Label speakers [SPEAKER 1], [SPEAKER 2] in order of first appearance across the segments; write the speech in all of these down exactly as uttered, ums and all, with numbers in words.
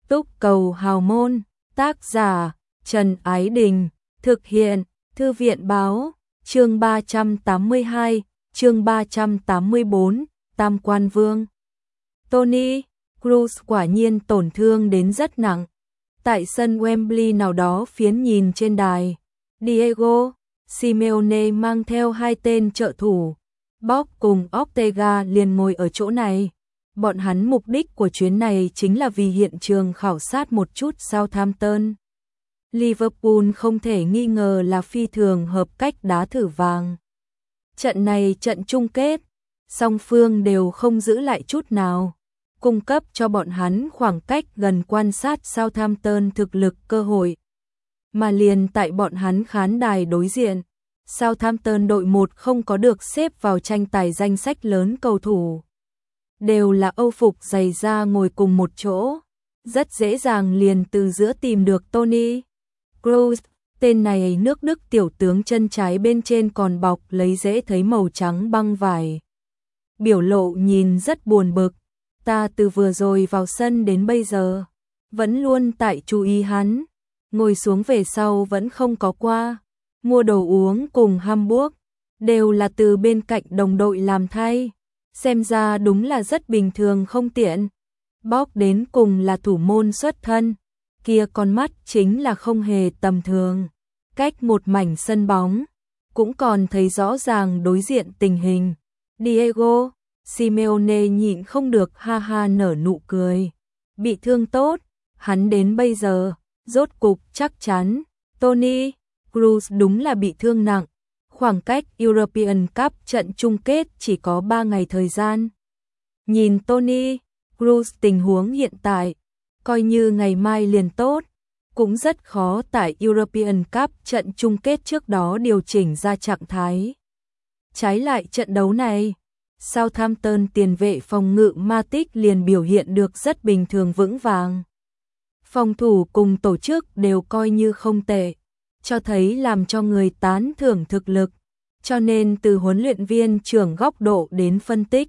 [SPEAKER 1] Túc cầu hào môn, tác giả Trần Ái Đình, thực hiện Thư viện báo, chương ba trăm tám mươi hai, chương ba trăm tám mươi bốn, Tam Quan Vương. Tony Kroos quả nhiên tổn thương đến rất nặng. Tại sân Wembley nào đó phiến nhìn trên đài, Diego Simeone mang theo hai tên trợ thủ, Bob cùng Ortega liền ngồi ở chỗ này. Bọn hắn mục đích của chuyến này chính là vì hiện trường khảo sát một chút Southampton. Liverpool không thể nghi ngờ là phi thường hợp cách đá thử vàng. Trận này trận chung kết, song phương đều không giữ lại chút nào, cung cấp cho bọn hắn khoảng cách gần quan sát Southampton thực lực cơ hội. Mà liền tại bọn hắn khán đài đối diện, Southampton đội một không có được xếp vào tranh tài danh sách lớn cầu thủ. Đều là Âu phục giày da ngồi cùng một chỗ, rất dễ dàng liền từ giữa tìm được Tony Kroos. Tên này nước Đức tiểu tướng chân trái bên trên còn bọc lấy dễ thấy màu trắng băng vải. Biểu lộ nhìn rất buồn bực, ta từ vừa rồi vào sân đến bây giờ, vẫn luôn tại chú ý hắn, ngồi xuống về sau vẫn không có qua, mua đồ uống cùng Hamburg, đều là từ bên cạnh đồng đội làm thay. Xem ra đúng là rất bình thường không tiện. Bob đến cùng là thủ môn xuất thân, kia con mắt chính là không hề tầm thường. Cách một mảnh sân bóng, cũng còn thấy rõ ràng đối diện tình hình. Diego Simeone nhịn không được ha ha nở nụ cười. Bị thương tốt, hắn đến bây giờ, rốt cục chắc chắn. Tony Kroos đúng là bị thương nặng. Khoảng cách European Cup trận chung kết chỉ có ba ngày thời gian. Nhìn Tony Kroos tình huống hiện tại, coi như ngày mai liền tốt, cũng rất khó tại European Cup trận chung kết trước đó điều chỉnh ra trạng thái. Trái lại trận đấu này, Southampton tiền vệ phòng ngự Matic liền biểu hiện được rất bình thường vững vàng. Phòng thủ cùng tổ chức đều coi như không tệ, cho thấy làm cho người tán thưởng thực lực, cho nên từ huấn luyện viên trưởng góc độ đến phân tích,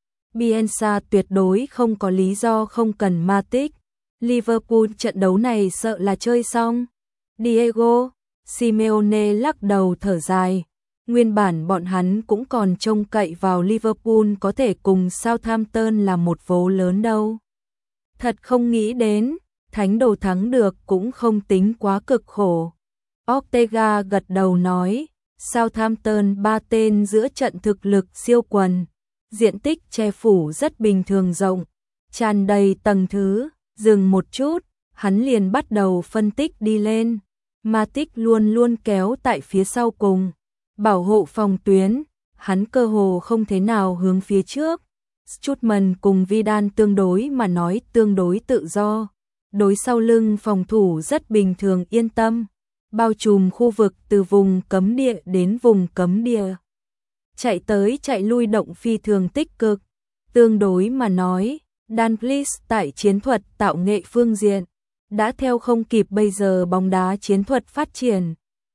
[SPEAKER 1] Bielsa tuyệt đối không có lý do không cần Matic. Liverpool trận đấu này sợ là chơi xong. Diego Simeone lắc đầu thở dài, nguyên bản bọn hắn cũng còn trông cậy vào Liverpool có thể cùng Southampton là một vố lớn đâu. Thật không nghĩ đến, thánh đồ thắng được cũng không tính quá cực khổ. Ortega gật đầu nói, Southampton ba tên giữa trận thực lực siêu quần, diện tích che phủ rất bình thường rộng, tràn đầy tầng thứ. Dừng một chút, hắn liền bắt đầu phân tích đi lên. Matic luôn luôn kéo tại phía sau cùng, bảo hộ phòng tuyến, hắn cơ hồ không thế nào hướng phía trước. Strootman cùng Vidal tương đối mà nói tương đối tự do, đối sau lưng phòng thủ rất bình thường yên tâm, bao trùm khu vực từ vùng cấm địa đến vùng cấm địa. Chạy tới chạy lui động phi thường tích cực, tương đối mà nói, Dalglish tại chiến thuật tạo nghệ phương diện, đã theo không kịp bây giờ bóng đá chiến thuật phát triển.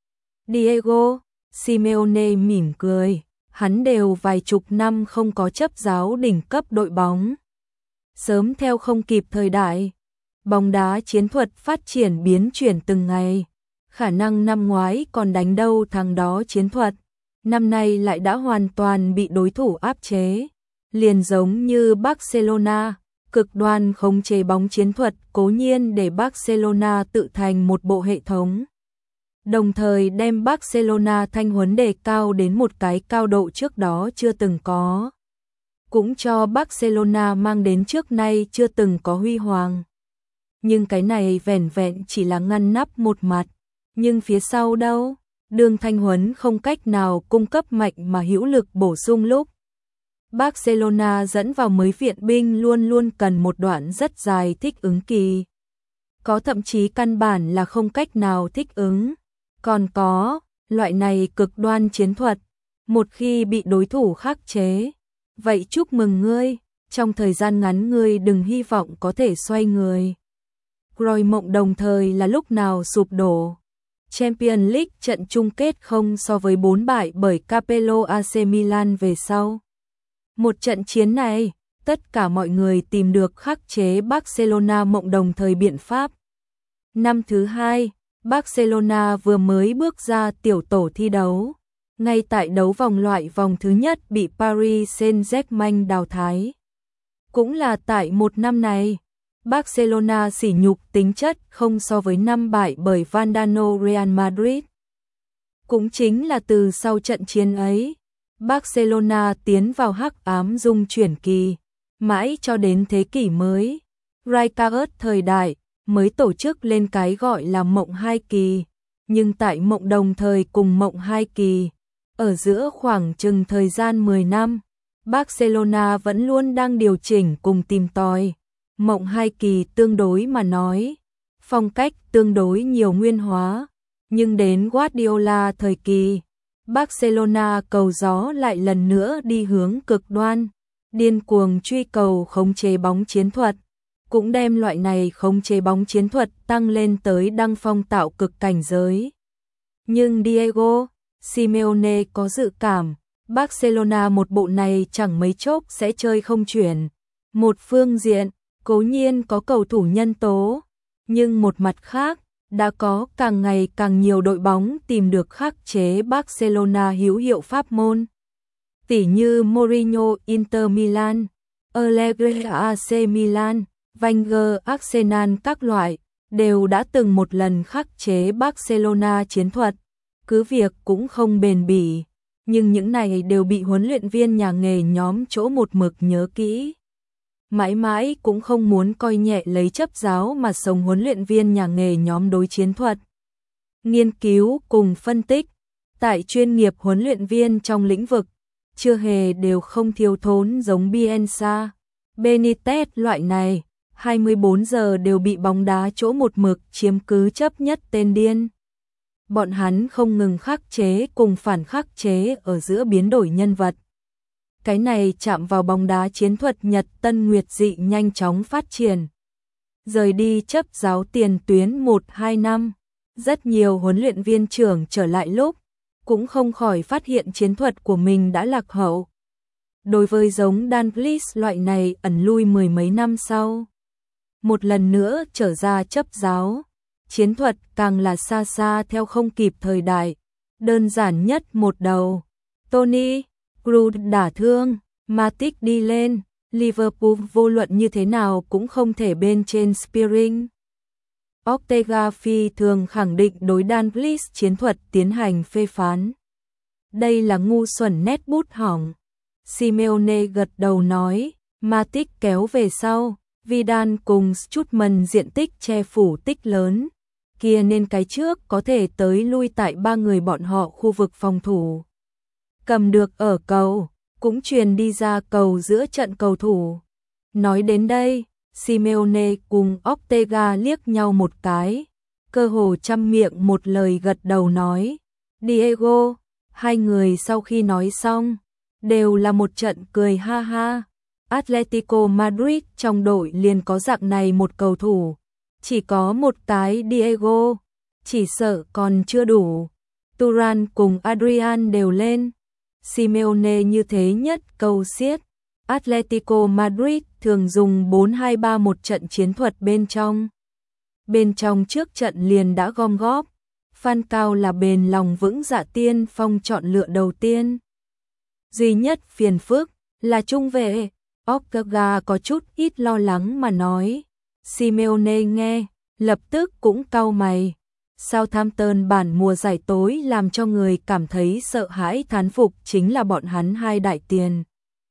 [SPEAKER 1] Diego Simeone mỉm cười, hắn đều vài chục năm không có chấp giáo đỉnh cấp đội bóng. Sớm theo không kịp thời đại, bóng đá chiến thuật phát triển biến chuyển từng ngày. Khả năng năm ngoái còn đánh đâu thằng đó chiến thuật, năm nay lại đã hoàn toàn bị đối thủ áp chế. Liền giống như Barcelona, cực đoan khống chế bóng chiến thuật cố nhiên để Barcelona tự thành một bộ hệ thống. Đồng thời đem Barcelona thanh huấn đề cao đến một cái cao độ trước đó chưa từng có. Cũng cho Barcelona mang đến trước nay chưa từng có huy hoàng. Nhưng cái này vẻn vẹn chỉ là ngăn nắp một mặt. Nhưng phía sau đâu, đường thanh huấn không cách nào cung cấp mạnh mà hữu lực bổ sung lúc Barcelona dẫn vào mới viện binh luôn luôn cần một đoạn rất dài thích ứng kỳ. Có thậm chí căn bản là không cách nào thích ứng. Còn có, loại này cực đoan chiến thuật, một khi bị đối thủ khắc chế, vậy chúc mừng ngươi, trong thời gian ngắn ngươi đừng hy vọng có thể xoay người. Rồi mộng đồng thời là lúc nào sụp đổ. Champions League trận chung kết không so với bốn bại bởi Capello a xê Milan về sau. Một trận chiến này, tất cả mọi người tìm được khắc chế Barcelona mộng đồng thời biện pháp. Năm thứ hai, Barcelona vừa mới bước ra tiểu tổ thi đấu, ngay tại đấu vòng loại vòng thứ nhất bị Paris Saint-Germain đào thải. Cũng là tại một năm này, Barcelona sỉ nhục tính chất không so với năm bại bởi Vandano Real Madrid. Cũng chính là từ sau trận chiến ấy, Barcelona tiến vào hắc ám dung chuyển kỳ, mãi cho đến thế kỷ mới. Rijkaard thời đại mới tổ chức lên cái gọi là mộng hai kỳ, nhưng tại mộng đồng thời cùng mộng hai kỳ, ở giữa khoảng chừng thời gian mười năm, Barcelona vẫn luôn đang điều chỉnh cùng tìm tòi. Mộng hai kỳ tương đối mà nói, phong cách tương đối nhiều nguyên hóa, nhưng đến Guardiola thời kỳ, Barcelona cầu gió lại lần nữa đi hướng cực đoan, điên cuồng truy cầu khống chế bóng chiến thuật, cũng đem loại này khống chế bóng chiến thuật tăng lên tới đăng phong tạo cực cảnh giới. Nhưng Diego Simeone có dự cảm, Barcelona một bộ này chẳng mấy chốc sẽ chơi không chuyển. Một phương diện, cố nhiên có cầu thủ nhân tố, nhưng một mặt khác, đã có càng ngày càng nhiều đội bóng tìm được khắc chế Barcelona hữu hiệu pháp môn. Tỉ như Mourinho Inter Milan, Allegri a xê Milan, Wenger Arsenal các loại, đều đã từng một lần khắc chế Barcelona chiến thuật, cứ việc cũng không bền bỉ, nhưng những này đều bị huấn luyện viên nhà nghề nhóm chỗ một mực nhớ kỹ. Mãi mãi cũng không muốn coi nhẹ lấy chấp giáo mà sống huấn luyện viên nhà nghề nhóm đối chiến thuật. Nghiên cứu cùng phân tích, tại chuyên nghiệp huấn luyện viên trong lĩnh vực, chưa hề đều không thiếu thốn giống Bielsa, Benitez loại này, hai mươi bốn giờ đều bị bóng đá chỗ một mực chiếm cứ chấp nhất tên điên. Bọn hắn không ngừng khắc chế cùng phản khắc chế ở giữa biến đổi nhân vật. Cái này chạm vào bóng đá chiến thuật Nhật Tân Nguyệt dị nhanh chóng phát triển. Rời đi chấp giáo tiền tuyến một hai năm, rất nhiều huấn luyện viên trưởng trở lại lúc, cũng không khỏi phát hiện chiến thuật của mình đã lạc hậu. Đối với giống Dan Vliet loại này ẩn lui mười mấy năm sau, một lần nữa trở ra chấp giáo, chiến thuật càng là xa xa theo không kịp thời đại. Đơn giản nhất một đầu, Toni Kroos đả thương, Matic đi lên, Liverpool vô luận như thế nào cũng không thể bên trên Spearing. Ortega phi thường khẳng định đối Dan Vliet chiến thuật tiến hành phê phán. Đây là ngu xuẩn nét bút hỏng. Simeone gật đầu nói, Matic kéo về sau, Vidal cùng Strootman diện tích che phủ tích lớn, kia nên cái trước có thể tới lui tại ba người bọn họ khu vực phòng thủ. Cầm được ở cầu, cũng truyền đi ra cầu giữa trận cầu thủ. Nói đến đây, Simeone cùng Ortega liếc nhau một cái, cơ hồ trăm miệng một lời gật đầu nói, Diego, hai người sau khi nói xong, đều là một trận cười ha ha. Atletico Madrid trong đội liền có dạng này một cầu thủ, chỉ có một cái Diego, chỉ sợ còn chưa đủ. Turan cùng Adrian đều lên. Simeone như thế nhất câu xiết. Atletico Madrid thường dùng bốn hai ba một trận chiến thuật bên trong. Bên trong trước trận liền đã gom góp. Falcao là bền lòng vững dạ tiên phong chọn lựa đầu tiên. Duy nhất phiền phức là trung vệ. Ortega có chút ít lo lắng mà nói. Simeone nghe, lập tức cũng cau mày. Southampton bản mùa giải tối làm cho người cảm thấy sợ hãi thán phục chính là bọn hắn hai đại tiền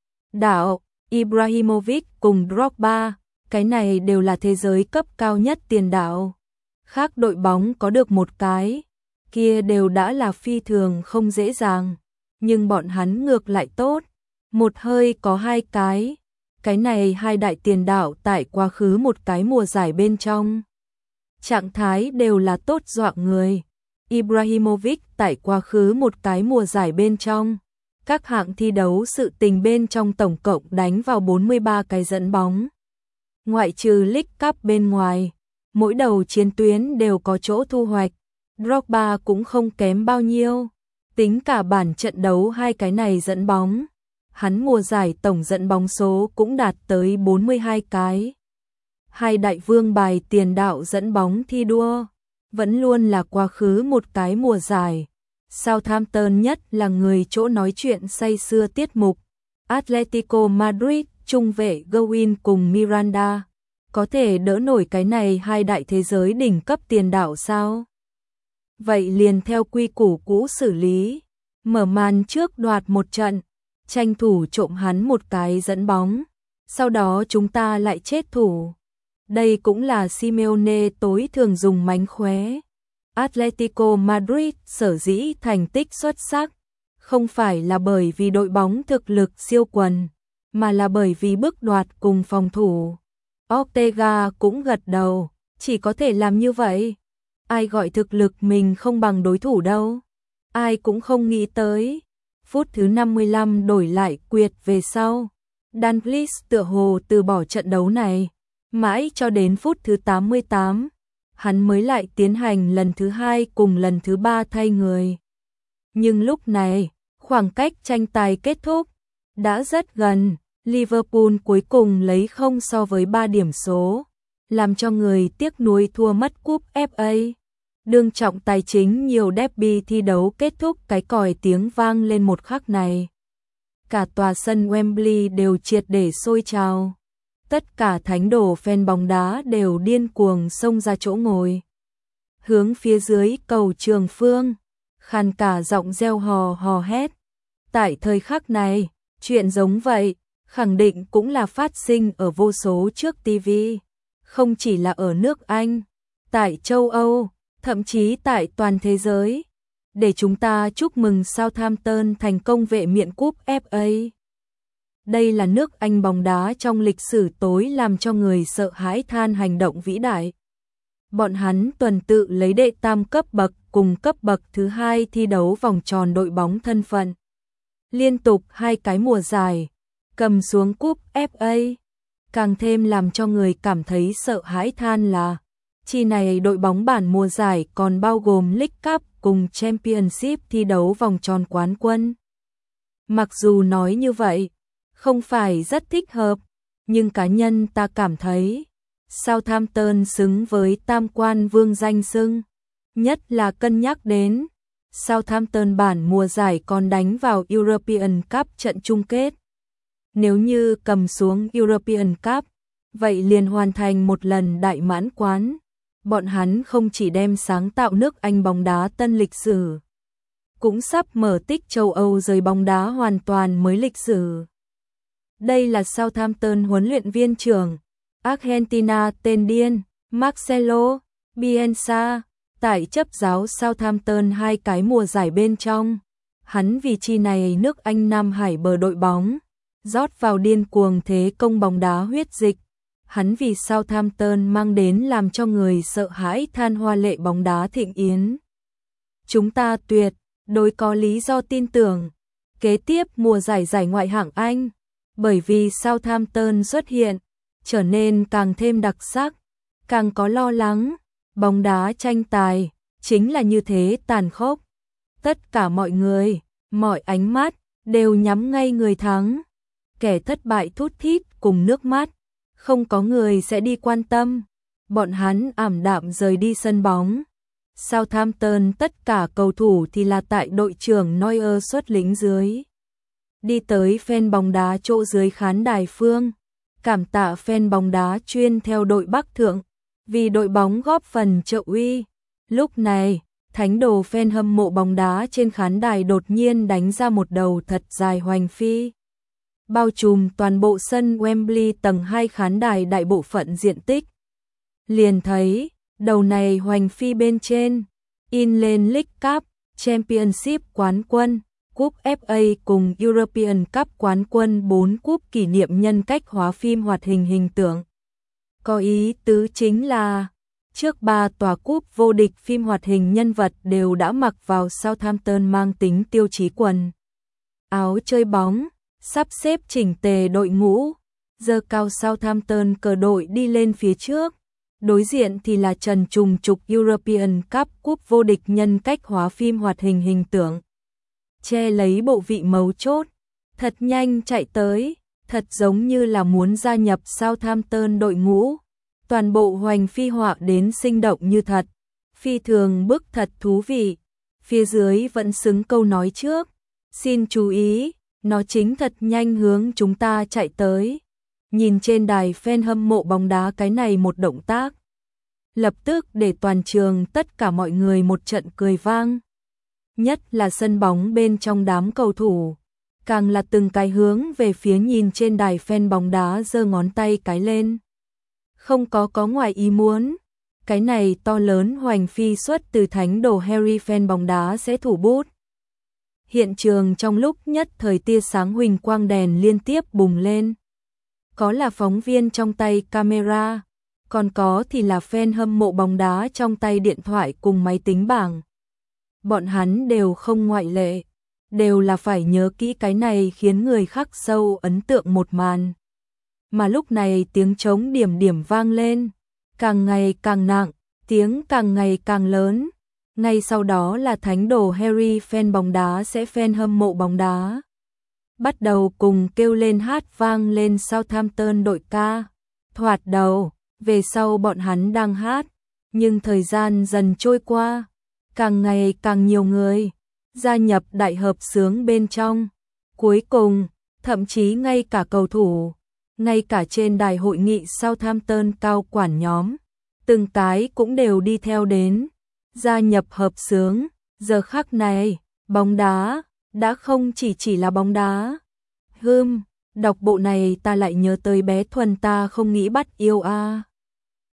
[SPEAKER 1] đạo, Ibrahimovic cùng Drogba, cái này đều là thế giới cấp cao nhất tiền đạo. Khác đội bóng có được một cái, kia đều đã là phi thường không dễ dàng, nhưng bọn hắn ngược lại tốt, một hơi có hai cái. Cái này hai đại tiền đạo tại quá khứ một cái mùa giải bên trong. Trạng thái đều là tốt dọa người. Ibrahimovic tại quá khứ một cái mùa giải bên trong. Các hạng thi đấu sự tình bên trong tổng cộng đánh vào bốn mươi ba cái dẫn bóng. Ngoại trừ League Cup bên ngoài, mỗi đầu chiến tuyến đều có chỗ thu hoạch. Drogba cũng không kém bao nhiêu. Tính cả bản trận đấu hai cái này dẫn bóng. hắn mùa giải tổng dẫn bóng số cũng đạt tới bốn mươi hai cái. Hai đại vương bài tiền đạo dẫn bóng thi đua, vẫn luôn là quá khứ một cái mùa giải. Southampton nhất là người chỗ nói chuyện say sưa tiết mục. Atletico Madrid, trung vệ Gowin cùng Miranda, có thể đỡ nổi cái này hai đại thế giới đỉnh cấp tiền đạo sao? Vậy liền theo quy củ cũ xử lý, mở màn trước đoạt một trận, tranh thủ trộm hắn một cái dẫn bóng, sau đó chúng ta lại chết thủ. Đây cũng là Simeone tối thường dùng mánh khóe. Atletico Madrid sở dĩ thành tích xuất sắc, không phải là bởi vì đội bóng thực lực siêu quần, mà là bởi vì bước đoạt cùng phòng thủ. Ortega cũng gật đầu, chỉ có thể làm như vậy. Ai gọi thực lực mình không bằng đối thủ đâu. Ai cũng không nghĩ tới. Phút thứ năm mươi lăm đổi lại Quyệt về sau. Dalglish tựa hồ từ bỏ trận đấu này. Mãi cho đến phút thứ tám mươi tám, hắn mới lại tiến hành lần thứ hai cùng lần thứ ba thay người. Nhưng lúc này, khoảng cách tranh tài kết thúc đã rất gần. Liverpool cuối cùng lấy không so với ba điểm số, làm cho người tiếc nuối thua mất cúp ép a. Đương trọng tài chính nhiều derby thi đấu kết thúc cái còi tiếng vang lên một khắc này. Cả tòa sân Wembley đều triệt để sôi trào. Tất cả thánh đồ fan bóng đá đều điên cuồng xông ra chỗ ngồi. Hướng phía dưới cầu Trường Phương, khàn cả giọng reo hò hò hét. Tại thời khắc này, chuyện giống vậy, khẳng định cũng là phát sinh ở vô số trước ti vi. Không chỉ là ở nước Anh, tại châu Âu, thậm chí tại toàn thế giới. Để chúng ta chúc mừng Southampton thành công vệ miện cúp ép a. Đây là nước Anh bóng đá trong lịch sử tối làm cho người sợ hãi than hành động vĩ đại. Bọn hắn tuần tự lấy đệ tam cấp bậc cùng cấp bậc thứ hai thi đấu vòng tròn đội bóng thân phận. Liên tục hai cái mùa giải, cầm xuống cúp ép a. Càng thêm làm cho người cảm thấy sợ hãi than là chi này đội bóng bản mùa giải còn bao gồm League Cup cùng Championship thi đấu vòng tròn quán quân. Mặc dù nói như vậy, không phải rất thích hợp, nhưng cá nhân ta cảm thấy Southampton xứng với tam quan vương danh xưng. Nhất là cân nhắc đến Southampton bản mùa giải còn đánh vào European Cup trận chung kết. Nếu như cầm xuống European Cup, vậy liền hoàn thành một lần đại mãn quán. Bọn hắn không chỉ đem sáng tạo nước Anh bóng đá tân lịch sử, cũng sắp mở tích châu Âu giới bóng đá hoàn toàn mới lịch sử. Đây là Southampton huấn luyện viên trưởng Argentina tên điên Marcelo Bielsa, tại chấp giáo Southampton hai cái mùa giải bên trong. Hắn vì chi này nước Anh Nam Hải bờ đội bóng, rót vào điên cuồng thế công bóng đá huyết dịch. Hắn vì Southampton mang đến làm cho người sợ hãi than hoa lệ bóng đá thịnh yến. Chúng ta tuyệt đối có lý do tin tưởng kế tiếp mùa giải giải ngoại hạng Anh, bởi vì Southampton xuất hiện, trở nên càng thêm đặc sắc, càng có lo lắng. Bóng đá tranh tài chính là như thế tàn khốc. Tất cả mọi người, mọi ánh mắt đều nhắm ngay người thắng. Kẻ thất bại thút thít cùng nước mắt, không có người sẽ đi quan tâm. Bọn hắn ảm đạm rời đi sân bóng. Southampton tất cả cầu thủ thì là tại đội trưởng Neuer xuất lĩnh dưới. Đi tới fan bóng đá chỗ dưới khán đài phương, cảm tạ fan bóng đá chuyên theo đội Bắc Thượng, vì đội bóng góp phần trợ uy. Lúc này, thánh đồ fan hâm mộ bóng đá trên khán đài đột nhiên đánh ra một đầu thật dài hoành phi, bao trùm toàn bộ sân Wembley tầng hai khán đài đại bộ phận diện tích. Liền thấy, đầu này hoành phi bên trên, in lên League Cup, Championship quán quân, cúp ép a cùng European Cup quán quân bốn cúp kỷ niệm nhân cách hóa phim hoạt hình hình tượng. Có ý tứ chính là, trước ba tòa cúp vô địch phim hoạt hình nhân vật đều đã mặc vào Southampton mang tính tiêu chí quần áo chơi bóng, sắp xếp chỉnh tề đội ngũ, giơ cao Southampton cờ đội đi lên phía trước. Đối diện thì là trần trùng trục European Cup cúp vô địch nhân cách hóa phim hoạt hình hình tượng, che lấy bộ vị mấu chốt. thật nhanh chạy tới, thật giống như là muốn gia nhập Southampton đội ngũ. Toàn bộ hoành phi họa đến sinh động như thật, phi thường bức thật thú vị. Phía dưới vẫn xứng câu nói trước, xin chú ý, nó chính thật nhanh hướng chúng ta chạy tới. Nhìn trên đài fan hâm mộ bóng đá cái này một động tác, lập tức để toàn trường tất cả mọi người một trận cười vang. Nhất là sân bóng bên trong đám cầu thủ, càng là từng cái hướng về phía nhìn trên đài fan bóng đá giơ ngón tay cái lên. Không có có ngoài ý muốn, cái này to lớn hoành phi xuất từ thánh đồ Harry fan bóng đá sẽ thủ bút. Hiện trường trong lúc nhất thời tia sáng huỳnh quang đèn liên tiếp bùng lên. Có là phóng viên trong tay camera, còn có thì là fan hâm mộ bóng đá trong tay điện thoại cùng máy tính bảng. Bọn hắn đều không ngoại lệ, đều là phải nhớ kỹ cái này khiến người khắc sâu ấn tượng một màn. Mà lúc này tiếng trống điểm điểm vang lên, càng ngày càng nặng, tiếng càng ngày càng lớn. Ngay sau đó là thánh đồ Harry fan bóng đá sẽ fan hâm mộ bóng đá bắt đầu cùng kêu lên hát vang lên Southampton đội ca. Thoạt đầu, về sau bọn hắn đang hát, nhưng thời gian dần trôi qua, càng ngày càng nhiều người gia nhập đại hợp xướng bên trong. Cuối cùng, thậm chí ngay cả cầu thủ, ngay cả trên đài hội nghị Southampton cao quản nhóm, từng cái cũng đều đi theo đến, gia nhập hợp xướng. Giờ khắc này, bóng đá đã không chỉ chỉ là bóng đá. Hừm, đọc bộ này ta lại nhớ tới bé Thuần ta không nghĩ bắt yêu a.